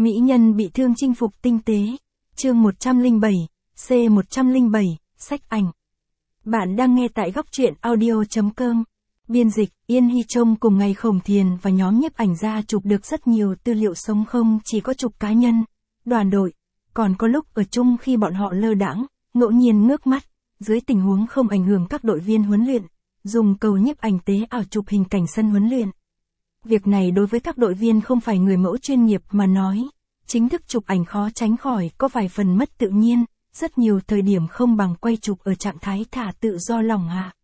Mỹ nhân bị thương chinh phục tinh tế. Chương 107, C107, sách ảnh. Bạn đang nghe tại góc truyện audio.com. Biên dịch, Yên Hy Trông cùng ngày Khổng Thiền và nhóm nhiếp ảnh gia chụp được rất nhiều tư liệu sống, không chỉ có chụp cá nhân, đoàn đội, còn có lúc ở chung khi bọn họ lơ đãng, ngẫu nhiên ngước mắt, dưới tình huống không ảnh hưởng các đội viên huấn luyện, dùng cầu nhiếp ảnh tế ảo chụp hình cảnh sân huấn luyện. Việc này đối với các đội viên không phải người mẫu chuyên nghiệp mà nói, chính thức chụp ảnh khó tránh khỏi có vài phần mất tự nhiên, rất nhiều thời điểm không bằng quay chụp ở trạng thái thả tự do lòng hạ.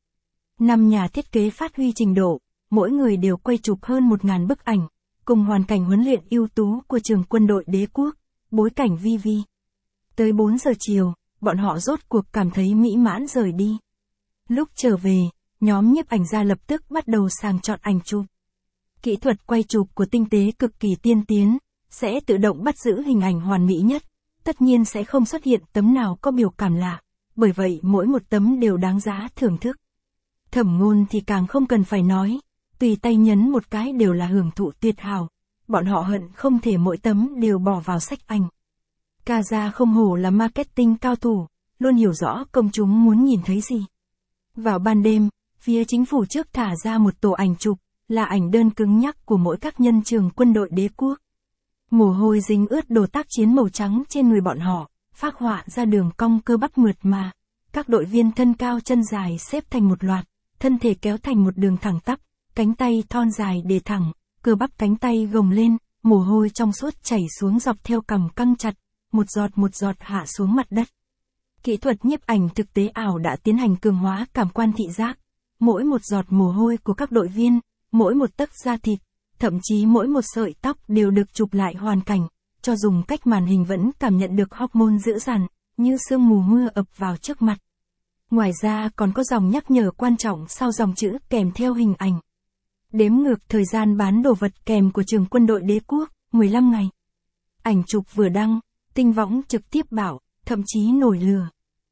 5 nhà thiết kế phát huy trình độ, mỗi người đều quay chụp hơn 1000 bức ảnh, cùng hoàn cảnh huấn luyện ưu tú của trường quân đội Đế quốc, bối cảnh vi vi. Tới 4 giờ chiều, bọn họ rốt cuộc cảm thấy mỹ mãn rời đi. Lúc trở về, nhóm nhiếp ảnh gia lập tức bắt đầu sàng chọn ảnh chụp. Kỹ thuật quay chụp của tinh tế cực kỳ tiên tiến, sẽ tự động bắt giữ hình ảnh hoàn mỹ nhất, tất nhiên sẽ không xuất hiện tấm nào có biểu cảm lạ, bởi vậy mỗi một tấm đều đáng giá thưởng thức. Thẩm Ngôn thì càng không cần phải nói, tùy tay nhấn một cái đều là hưởng thụ tuyệt hảo, bọn họ hận không thể mỗi tấm đều bỏ vào sách ảnh. Ca Gia không hổ là marketing cao thủ, luôn hiểu rõ công chúng muốn nhìn thấy gì. Vào ban đêm, phía chính phủ trước thả ra một tổ ảnh chụp, là ảnh đơn cứng nhắc của mỗi các nhân trường quân đội Đế quốc. Mồ hôi dính ướt đồ tác chiến màu trắng trên người bọn họ, phác họa ra đường cong cơ bắp mượt mà. Các đội viên thân cao chân dài xếp thành một loạt, thân thể kéo thành một đường thẳng tắp, cánh tay thon dài để thẳng, cơ bắp cánh tay gồng lên, mồ hôi trong suốt chảy xuống dọc theo cằm căng chặt, một giọt hạ xuống mặt đất. Kỹ thuật nhiếp ảnh thực tế ảo đã tiến hành cường hóa cảm quan thị giác. Mỗi một giọt mồ hôi của các đội viên, mỗi một tấc da thịt, thậm chí mỗi một sợi tóc đều được chụp lại hoàn cảnh, cho dùng cách màn hình vẫn cảm nhận được hormone dữ dằn, như sương mù mưa ập vào trước mặt. Ngoài ra còn có dòng nhắc nhở quan trọng sau dòng chữ kèm theo hình ảnh. Đếm ngược thời gian bán đồ vật kèm của trường quân đội Đế quốc, 15 ngày. Ảnh chụp vừa đăng, Tinh Võng trực tiếp bảo, thậm chí nổi lửa.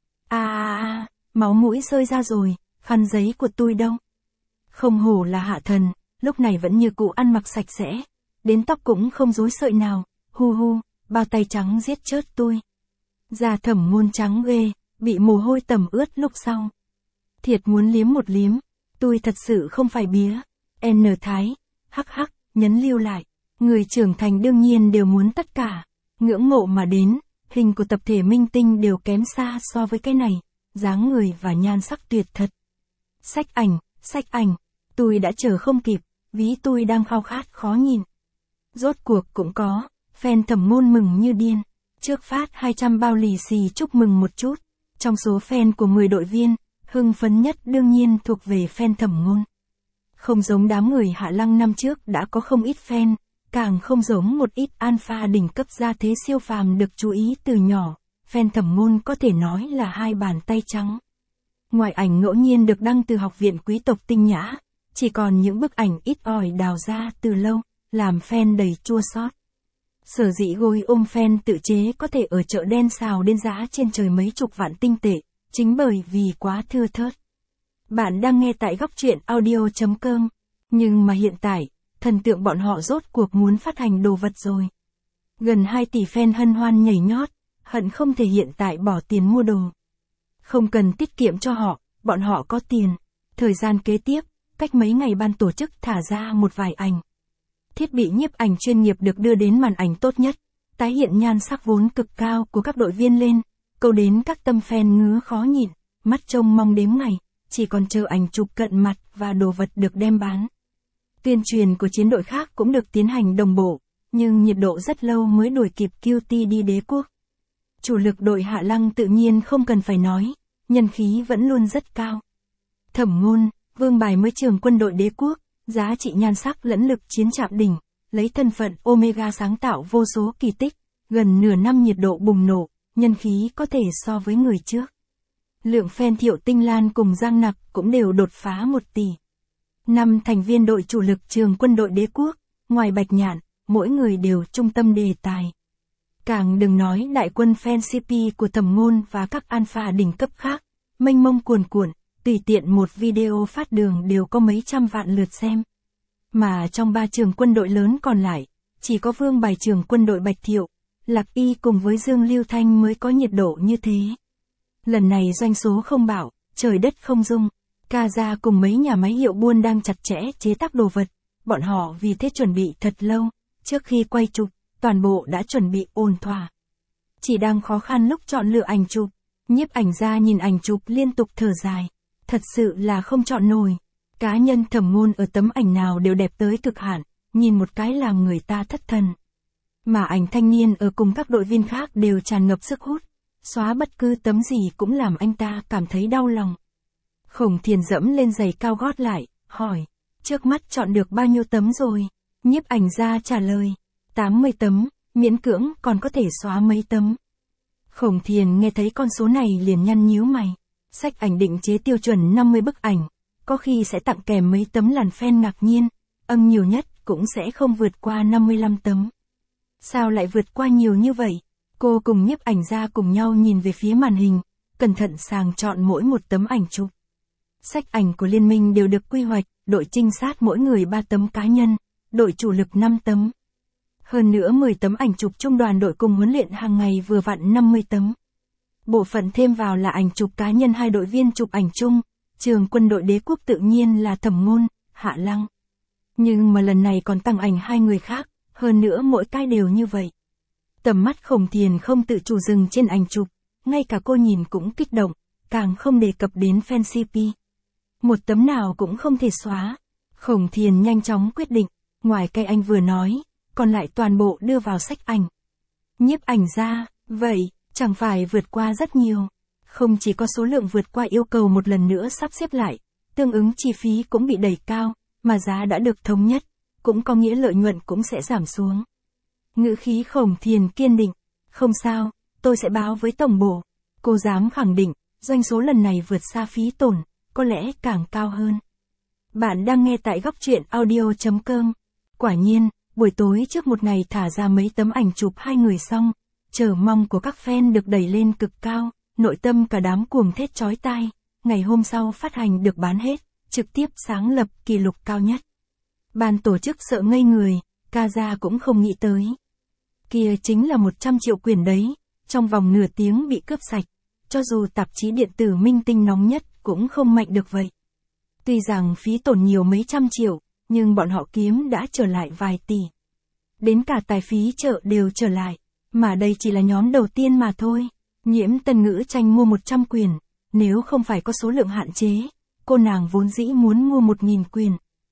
Máu mũi rơi ra rồi, khăn giấy của tôi đâu? Không hổ là hạ thần, lúc này vẫn như cụ ăn mặc sạch sẽ, đến tóc cũng không rối sợi nào, bao tay trắng giết chớt tôi. Da Thẩm Ngôn trắng ghê, bị mồ hôi tẩm ướt lúc sau. Thiệt muốn liếm một liếm, tôi thật sự không phải bía. N Thái, hắc, nhấn lưu lại, người trưởng thành đương nhiên đều muốn tất cả, ngưỡng mộ mà đến, hình của tập thể minh tinh đều kém xa so với cái này, dáng người và nhan sắc tuyệt thật. Sách ảnh, tôi đã chờ không kịp, ví tôi đang khao khát khó nhìn. Rốt cuộc cũng có, fan Thẩm Ngôn mừng như điên, trước phát 200 bao lì xì chúc mừng một chút, trong số fan của 10 đội viên, hưng phấn nhất đương nhiên thuộc về fan Thẩm Ngôn. Không giống đám người Hạ Lăng năm trước đã có không ít fan, càng không giống một ít alpha đỉnh cấp gia thế siêu phàm được chú ý từ nhỏ, fan Thẩm Ngôn có thể nói là hai bàn tay trắng. Ngoài ảnh ngẫu nhiên được đăng từ học viện quý tộc tinh nhã, chỉ còn những bức ảnh ít ỏi đào ra từ lâu, làm fan đầy chua xót. Sở dĩ gối ôm fan tự chế có thể ở chợ đen xào đến giá trên trời mấy chục vạn tinh tệ, chính bởi vì quá thưa thớt. Bạn đang nghe tại góc truyện audio.com, nhưng mà hiện tại, thần tượng bọn họ rốt cuộc muốn phát hành đồ vật rồi. Gần 2 tỷ fan hân hoan nhảy nhót, hận không thể hiện tại bỏ tiền mua đồ. Không cần tiết kiệm cho họ, bọn họ có tiền. Thời gian kế tiếp, cách mấy ngày ban tổ chức thả ra một vài ảnh. Thiết bị nhiếp ảnh chuyên nghiệp được đưa đến màn ảnh tốt nhất, tái hiện nhan sắc vốn cực cao của các đội viên lên, câu đến các tâm fan ngứa khó nhịn, mắt trông mong đếm ngày, chỉ còn chờ ảnh chụp cận mặt và đồ vật được đem bán. Tuyên truyền của chiến đội khác cũng được tiến hành đồng bộ, nhưng nhiệt độ rất lâu mới đuổi kịp QT đi Đế quốc. Chủ lực đội Hạ Lăng tự nhiên không cần phải nói, nhân khí vẫn luôn rất cao. Thẩm Ngôn, vương bài mới trường quân đội Đế quốc, giá trị nhan sắc lẫn lực chiến chạm đỉnh, lấy thân phận Omega sáng tạo vô số kỳ tích, gần nửa năm nhiệt độ bùng nổ, nhân khí có thể so với người trước. Lượng fan Thiệu Tinh Lan cùng Giang Nặc cũng đều đột phá 1 tỷ. 5 thành viên đội chủ lực trường quân đội Đế quốc, ngoài Bạch Nhạn, mỗi người đều trung tâm đề tài. Càng đừng nói đại quân fan CP của Thẩm Ngôn và các alpha đỉnh cấp khác, mênh mông cuồn cuộn, tùy tiện một video phát đường đều có mấy trăm vạn lượt xem. Mà trong 3 trường quân đội lớn còn lại, chỉ có Vương Bài trưởng quân đội Bạch Thiệu, Lạc Y cùng với Dương Lưu Thanh mới có nhiệt độ như thế. Lần này doanh số không bạo, trời đất không dung. Ca gia cùng mấy nhà máy hiệu buôn đang chặt chẽ chế tác đồ vật, bọn họ vì thế chuẩn bị thật lâu, trước khi quay chụp, toàn bộ đã chuẩn bị ổn thỏa. Chỉ đang khó khăn lúc chọn lựa ảnh chụp, nhiếp ảnh gia nhìn ảnh chụp liên tục thở dài, thật sự là không chọn nổi. Cá nhân Thẩm Ngôn ở tấm ảnh nào đều đẹp tới cực hạn, nhìn một cái làm người ta thất thần. Mà ảnh thanh niên ở cùng các đội viên khác đều tràn ngập sức hút, xóa bất cứ tấm gì cũng làm anh ta cảm thấy đau lòng. Khổng Thiền dẫm lên giày cao gót lại, hỏi, trước mắt chọn được bao nhiêu tấm rồi? Nhiếp ảnh gia trả lời, 80 tấm, miễn cưỡng còn có thể xóa mấy tấm. Khổng Thiền nghe thấy con số này liền nhăn nhíu mày. Sách ảnh định chế tiêu chuẩn 50 bức ảnh, có khi sẽ tặng kèm mấy tấm làn fan ngạc nhiên, nhiều nhất cũng sẽ không vượt qua 55 tấm. Sao lại vượt qua nhiều như vậy? Cô cùng nhiếp ảnh gia cùng nhau nhìn về phía màn hình, cẩn thận sàng chọn mỗi một tấm ảnh chụp. Sách ảnh của liên minh đều được quy hoạch, đội trinh sát mỗi người 3 tấm cá nhân, đội chủ lực 5 tấm. Hơn nữa 10 tấm ảnh chụp trung đoàn đội cùng huấn luyện hàng ngày vừa vặn 50 tấm. Bộ phận thêm vào là ảnh chụp cá nhân 2 đội viên chụp ảnh chung, trường quân đội Đế quốc tự nhiên là Thẩm Ngôn, Hạ Lăng. Nhưng mà lần này còn tăng ảnh 2 người khác, hơn nữa mỗi cái đều như vậy. Tầm mắt Khổng Thiền không tự chủ dừng trên ảnh chụp, ngay cả cô nhìn cũng kích động, càng không đề cập đến fan CP. Một tấm nào cũng không thể xóa. Khổng Thiền nhanh chóng quyết định, ngoài cái anh vừa nói, còn lại toàn bộ đưa vào sách ảnh. Nhiếp ảnh gia, vậy, chẳng phải vượt qua rất nhiều. Không chỉ có số lượng vượt qua yêu cầu một lần nữa sắp xếp lại, tương ứng chi phí cũng bị đẩy cao, mà giá đã được thống nhất, cũng có nghĩa lợi nhuận cũng sẽ giảm xuống. Ngữ khí Khổng Thiền kiên định, không sao, tôi sẽ báo với tổng bộ. Cô dám khẳng định, doanh số lần này vượt xa phí tổn, có lẽ càng cao hơn. Bạn đang nghe tại góc truyện audio.com. Quả nhiên, buổi tối trước một ngày thả ra mấy tấm ảnh chụp 2 người xong, chờ mong của các fan được đẩy lên cực cao, nội tâm cả đám cuồng thét chói tai. Ngày hôm sau phát hành được bán hết, trực tiếp sáng lập kỷ lục cao nhất. Ban tổ chức sợ ngây người, ca gia cũng không nghĩ tới. Kia chính là 100 triệu quyển đấy, trong vòng nửa tiếng bị cướp sạch, cho dù tạp chí điện tử minh tinh nóng nhất cũng không mạnh được vậy. Tuy rằng phí tổn nhiều mấy trăm triệu, nhưng bọn họ kiếm đã trở lại vài tỷ. Đến cả tài phí chợ đều trở lại, mà đây chỉ là nhóm đầu tiên mà thôi. Nhiễm Tân Ngữ tranh mua 100 quyển, nếu không phải có số lượng hạn chế, cô nàng vốn dĩ muốn mua 1000 quyển.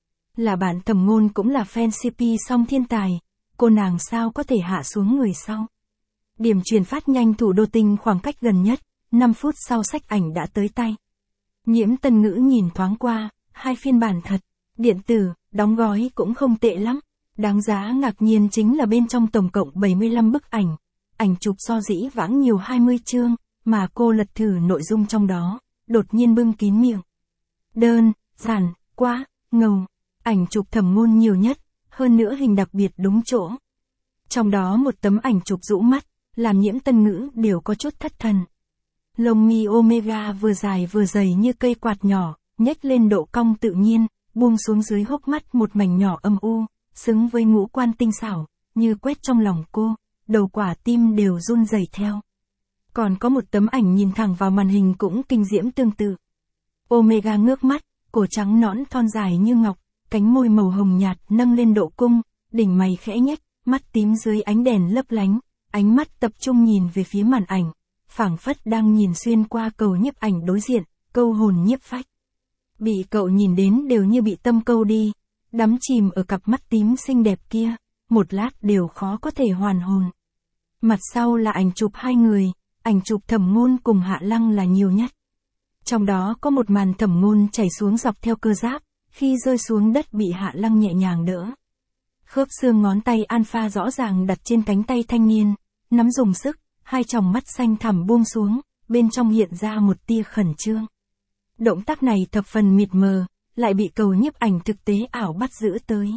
Là bạn Thẩm Ngôn cũng là fan CP song thiên tài, cô nàng sao có thể hạ xuống người sau. Điểm truyền phát nhanh thủ đô tinh khoảng cách gần nhất, 5 phút sau sách ảnh đã tới tay. Nhiễm Tân Ngữ nhìn thoáng qua, 2 phiên bản thật, điện tử, đóng gói cũng không tệ lắm. Đáng giá ngạc nhiên chính là bên trong tổng cộng 75 bức ảnh. Ảnh chụp so dĩ vãng nhiều 20 chương, mà cô lật thử nội dung trong đó, đột nhiên bưng kín miệng. Đơn, giản, quá, ngầu. Ảnh chụp Thẩm Ngôn nhiều nhất, hơn nữa hình đặc biệt đúng chỗ. Trong đó một tấm ảnh chụp rũ mắt, làm Nhiễm Tân Ngữ đều có chút thất thần. Lông mi Omega vừa dài vừa dày như cây quạt nhỏ, nhếch lên độ cong tự nhiên, buông xuống dưới hốc mắt một mảnh nhỏ âm u, xứng với ngũ quan tinh xảo, như quét trong lòng cô, đầu quả tim đều run rẩy theo. Còn có một tấm ảnh nhìn thẳng vào màn hình cũng kinh diễm tương tự. Omega ngước mắt, cổ trắng nõn thon dài như ngọc, cánh môi màu hồng nhạt nâng lên độ cung, đỉnh mày khẽ nhếch, mắt tím dưới ánh đèn lấp lánh, ánh mắt tập trung nhìn về phía màn ảnh, phảng phất đang nhìn xuyên qua cầu nhiếp ảnh đối diện, câu hồn nhiếp phách. Bị cậu nhìn đến đều như bị tâm câu đi, đắm chìm ở cặp mắt tím xinh đẹp kia, một lát đều khó có thể hoàn hồn. Mặt sau là ảnh chụp 2 người, ảnh chụp Thẩm Ngôn cùng Hạ Lăng là nhiều nhất. Trong đó có một màn Thẩm Ngôn chảy xuống dọc theo cơ giáp, khi rơi xuống đất bị Hạ Lăng nhẹ nhàng đỡ. Khớp xương ngón tay alpha rõ ràng đặt trên cánh tay thanh niên, nắm dùng sức, 2 tròng mắt xanh thẳm buông xuống, bên trong hiện ra một tia khẩn trương. Động tác này thập phần mịt mờ, lại bị cầu nhiếp ảnh thực tế ảo bắt giữ tới.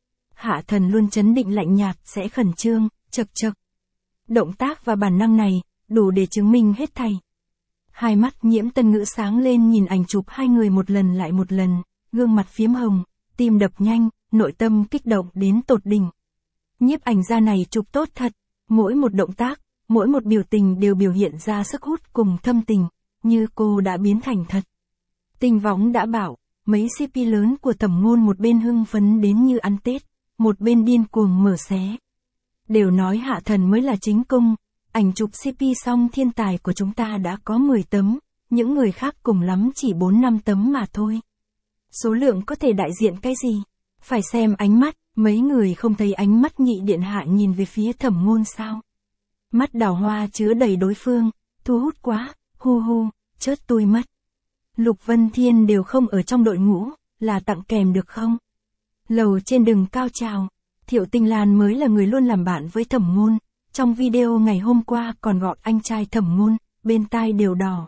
Hạ Thần luôn trấn định lạnh nhạt sẽ khẩn trương, chậc chậc. Động tác và bản năng này, đủ để chứng minh hết thảy. Hai mắt Nhiễm Tân Ngữ sáng lên nhìn ảnh chụp 2 người một lần lại một lần, gương mặt phiếm hồng, tim đập nhanh, nội tâm kích động đến tột đỉnh. Nhiếp ảnh gia này chụp tốt thật, mỗi một động tác, mỗi một biểu tình đều biểu hiện ra sức hút cùng thâm tình, như cô đã biến thành thật. Tinh Võng đã bảo, mấy CP lớn của Thẩm Ngôn một bên hưng phấn đến như ăn Tết, một bên điên cuồng mở xé. Đều nói Hạ Thần mới là chính cung, ảnh chụp CP xong thiên tài của chúng ta đã có 10 tấm, những người khác cùng lắm chỉ 4-5 tấm mà thôi. Số lượng có thể đại diện cái gì? Phải xem ánh mắt, mấy người không thấy ánh mắt Nhị điện hạ nhìn về phía Thẩm Ngôn sao? Mắt đào hoa chứa đầy đối phương, thu hút quá, hu hu, chớt tui mất. Lục Vân Thiên đều không ở trong đội ngũ, là tặng kèm được không? Lầu trên đừng cao trào, Thiệu Tinh Lan mới là người luôn làm bạn với Thẩm Ngôn, trong video ngày hôm qua còn gọi anh trai Thẩm Ngôn, bên tai đều đỏ.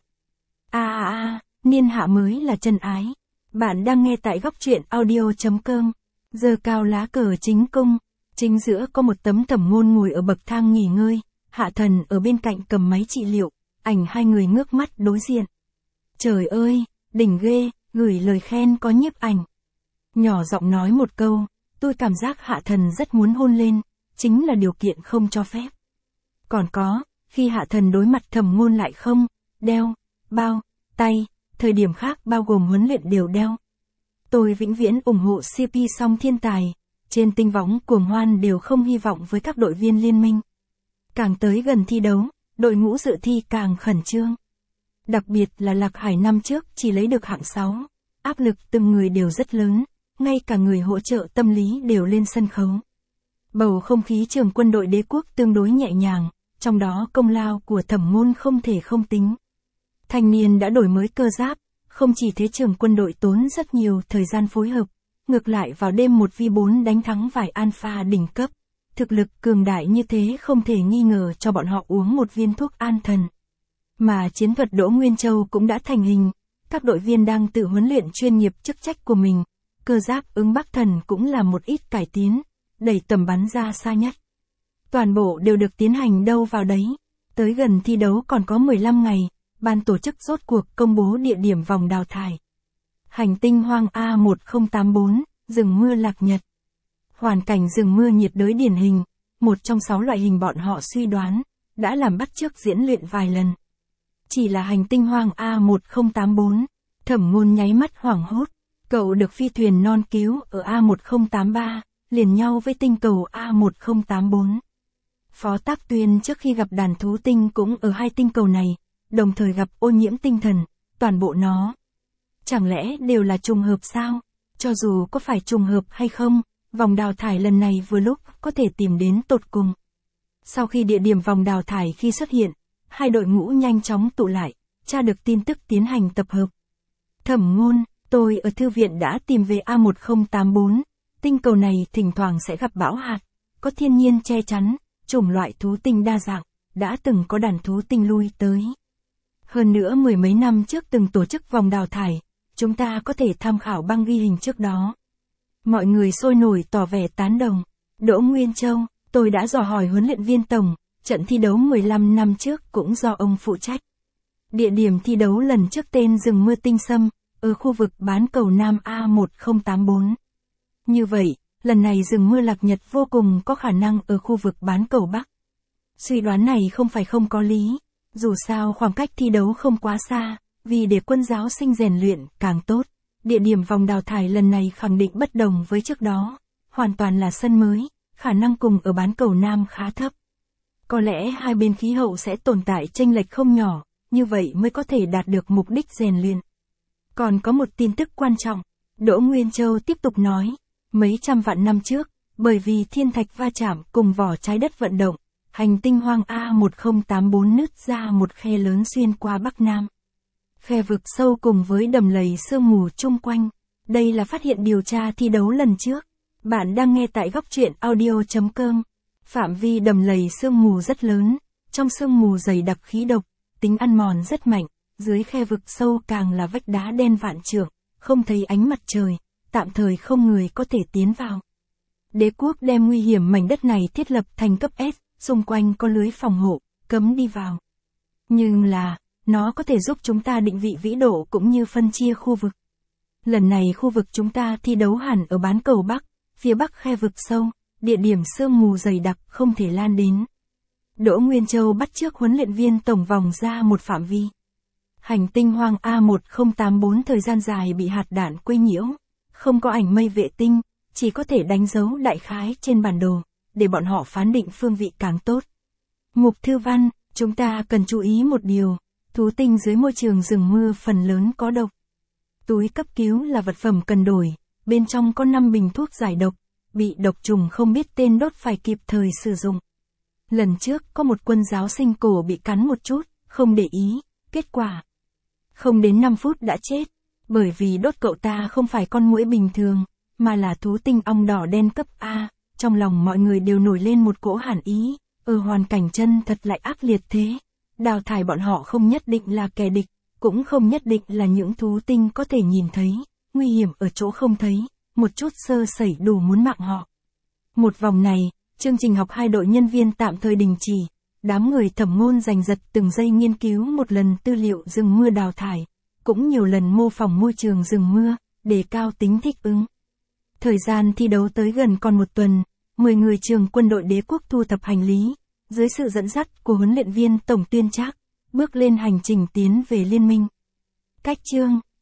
Niên hạ mới là chân ái. Bạn đang nghe tại góc truyện audio.com. Giơ cao lá cờ chính cung, chính giữa có một tấm Thẩm Ngôn ngồi ở bậc thang nghỉ ngơi, Hạ Thần ở bên cạnh cầm máy trị liệu, ảnh hai người ngước mắt đối diện. Trời ơi, đỉnh ghê, gửi lời khen có nhiếp ảnh. Nhỏ giọng nói một câu, tôi cảm giác Hạ Thần rất muốn hôn lên, chính là điều kiện không cho phép. Còn có, khi Hạ Thần đối mặt Thẩm Ngôn lại không, đeo, bao, tay, thời điểm khác bao gồm huấn luyện đều đeo. Tôi vĩnh viễn ủng hộ CP song thiên tài, trên Tinh Võng cuồng hoan đều không hy vọng với các đội viên liên minh. Càng tới gần thi đấu, đội ngũ dự thi càng khẩn trương. Đặc biệt là Lạc Hải năm trước chỉ lấy được hạng 6, áp lực từng người đều rất lớn, ngay cả người hỗ trợ tâm lý đều lên sân khấu. Bầu không khí trường quân đội Đế quốc tương đối nhẹ nhàng, trong đó công lao của Thẩm Ngôn không thể không tính. Thanh niên đã đổi mới cơ giáp, không chỉ thế trường quân đội tốn rất nhiều thời gian phối hợp, ngược lại vào đêm 1v4 đánh thắng vài alpha đỉnh cấp. Thực lực cường đại như thế không thể nghi ngờ cho bọn họ uống một viên thuốc an thần. Mà chiến thuật Đỗ Nguyên Châu cũng đã thành hình, các đội viên đang tự huấn luyện chuyên nghiệp chức trách của mình, cơ giáp ứng Bắc Thần cũng là một ít cải tiến, đẩy tầm bắn ra xa nhất. Toàn bộ đều được tiến hành đâu vào đấy. Tới gần thi đấu còn có 15 ngày, ban tổ chức rốt cuộc công bố địa điểm vòng đào thải. Hành tinh hoang A1084, rừng mưa Lạc Nhật. Hoàn cảnh rừng mưa nhiệt đới điển hình, một trong 6 loại hình bọn họ suy đoán, đã làm bắt chước diễn luyện vài lần. Chỉ là hành tinh hoang A1084, Thẩm Ngôn nháy mắt hoảng hốt, cậu được phi thuyền non cứu ở A1083, liền nhau với tinh cầu A1084. Phó Tác Tuyên trước khi gặp đàn thú tinh cũng ở hai tinh cầu này, đồng thời gặp ô nhiễm tinh thần, toàn bộ nó. Chẳng lẽ đều là trùng hợp sao? Cho dù có phải trùng hợp hay không, vòng đào thải lần này vừa lúc có thể tìm đến tột cùng. Sau khi địa điểm vòng đào thải khi xuất hiện, hai đội ngũ nhanh chóng tụ lại, tra được tin tức tiến hành tập hợp. Thẩm Ngôn, tôi ở thư viện đã tìm về A1084, tinh cầu này thỉnh thoảng sẽ gặp bão hạt, có thiên nhiên che chắn, chủng loại thú tinh đa dạng, đã từng có đàn thú tinh lui tới. Hơn nữa mười mấy năm trước từng tổ chức vòng đào thải, chúng ta có thể tham khảo băng ghi hình trước đó. Mọi người sôi nổi tỏ vẻ tán đồng. Đỗ Nguyên Châu, tôi đã dò hỏi huấn luyện viên tổng, trận thi đấu 15 năm trước cũng do ông phụ trách. Địa điểm thi đấu lần trước tên rừng mưa Tinh Sâm, ở khu vực bán cầu Nam A1084. Như vậy, lần này rừng mưa Lạc Nhật vô cùng có khả năng ở khu vực bán cầu Bắc. Suy đoán này không phải không có lý, dù sao khoảng cách thi đấu không quá xa, vì để quân giáo sinh rèn luyện càng tốt. Địa điểm vòng đào thải lần này khẳng định bất đồng với trước đó, hoàn toàn là sân mới, khả năng cùng ở bán cầu Nam khá thấp. Có lẽ hai bên khí hậu sẽ tồn tại chênh lệch không nhỏ, như vậy mới có thể đạt được mục đích rèn luyện. Còn có một tin tức quan trọng, Đỗ Nguyên Châu tiếp tục nói, mấy trăm vạn năm trước, bởi vì thiên thạch va chạm cùng vỏ trái đất vận động, hành tinh hoang A1084 nứt ra một khe lớn xuyên qua Bắc Nam. Khe vực sâu cùng với đầm lầy sương mù chung quanh. Đây là phát hiện điều tra thi đấu lần trước. Bạn đang nghe tại góc truyện audio.com. Phạm vi đầm lầy sương mù rất lớn, trong sương mù dày đặc khí độc, tính ăn mòn rất mạnh, dưới khe vực sâu càng là vách đá đen vạn trượng, không thấy ánh mặt trời, tạm thời không người có thể tiến vào. Đế quốc đem nguy hiểm mảnh đất này thiết lập thành cấp S, xung quanh có lưới phòng hộ, cấm đi vào. Nhưng là, nó có thể giúp chúng ta định vị vĩ độ cũng như phân chia khu vực. Lần này khu vực chúng ta thi đấu hẳn ở bán cầu Bắc, phía Bắc khe vực sâu, địa điểm sương mù dày đặc không thể lan đến. Đỗ Nguyên Châu bắt chước huấn luyện viên tổng vòng ra một phạm vi. Hành tinh hoang A1084 thời gian dài bị hạt đạn quấy nhiễu, không có ảnh mây vệ tinh, chỉ có thể đánh dấu đại khái trên bản đồ, để bọn họ phán định phương vị càng tốt. Mục thư văn, chúng ta cần chú ý một điều, thú tinh dưới môi trường rừng mưa phần lớn có độc. Túi cấp cứu là vật phẩm cần đổi, bên trong có 5 bình thuốc giải độc, bị độc trùng không biết tên đốt phải kịp thời sử dụng. Lần trước có một quân giáo sinh cổ bị cắn một chút, không để ý, kết quả không đến 5 phút đã chết, bởi vì đốt cậu ta không phải con muỗi bình thường, mà là thú tinh ong đỏ đen cấp A. Trong lòng mọi người đều nổi lên một cỗ hàn ý, hoàn cảnh chân thật lại ác liệt thế. Đào thải bọn họ không nhất định là kẻ địch, cũng không nhất định là những thú tinh có thể nhìn thấy, nguy hiểm ở chỗ không thấy, một chút sơ sẩy đủ muốn mạng họ. Một vòng này, chương trình học 2 đội nhân viên tạm thời đình chỉ, đám người thẩm ngôn giành giật từng giây nghiên cứu một lần tư liệu rừng mưa đào thải, cũng nhiều lần mô phỏng môi trường rừng mưa, đề cao tính thích ứng. Thời gian thi đấu tới gần còn một tuần, 10 người trường quân đội đế quốc thu thập hành lý, dưới sự dẫn dắt của huấn luyện viên Tổng Tuyên Trác, bước lên hành trình tiến về liên minh. Cách chương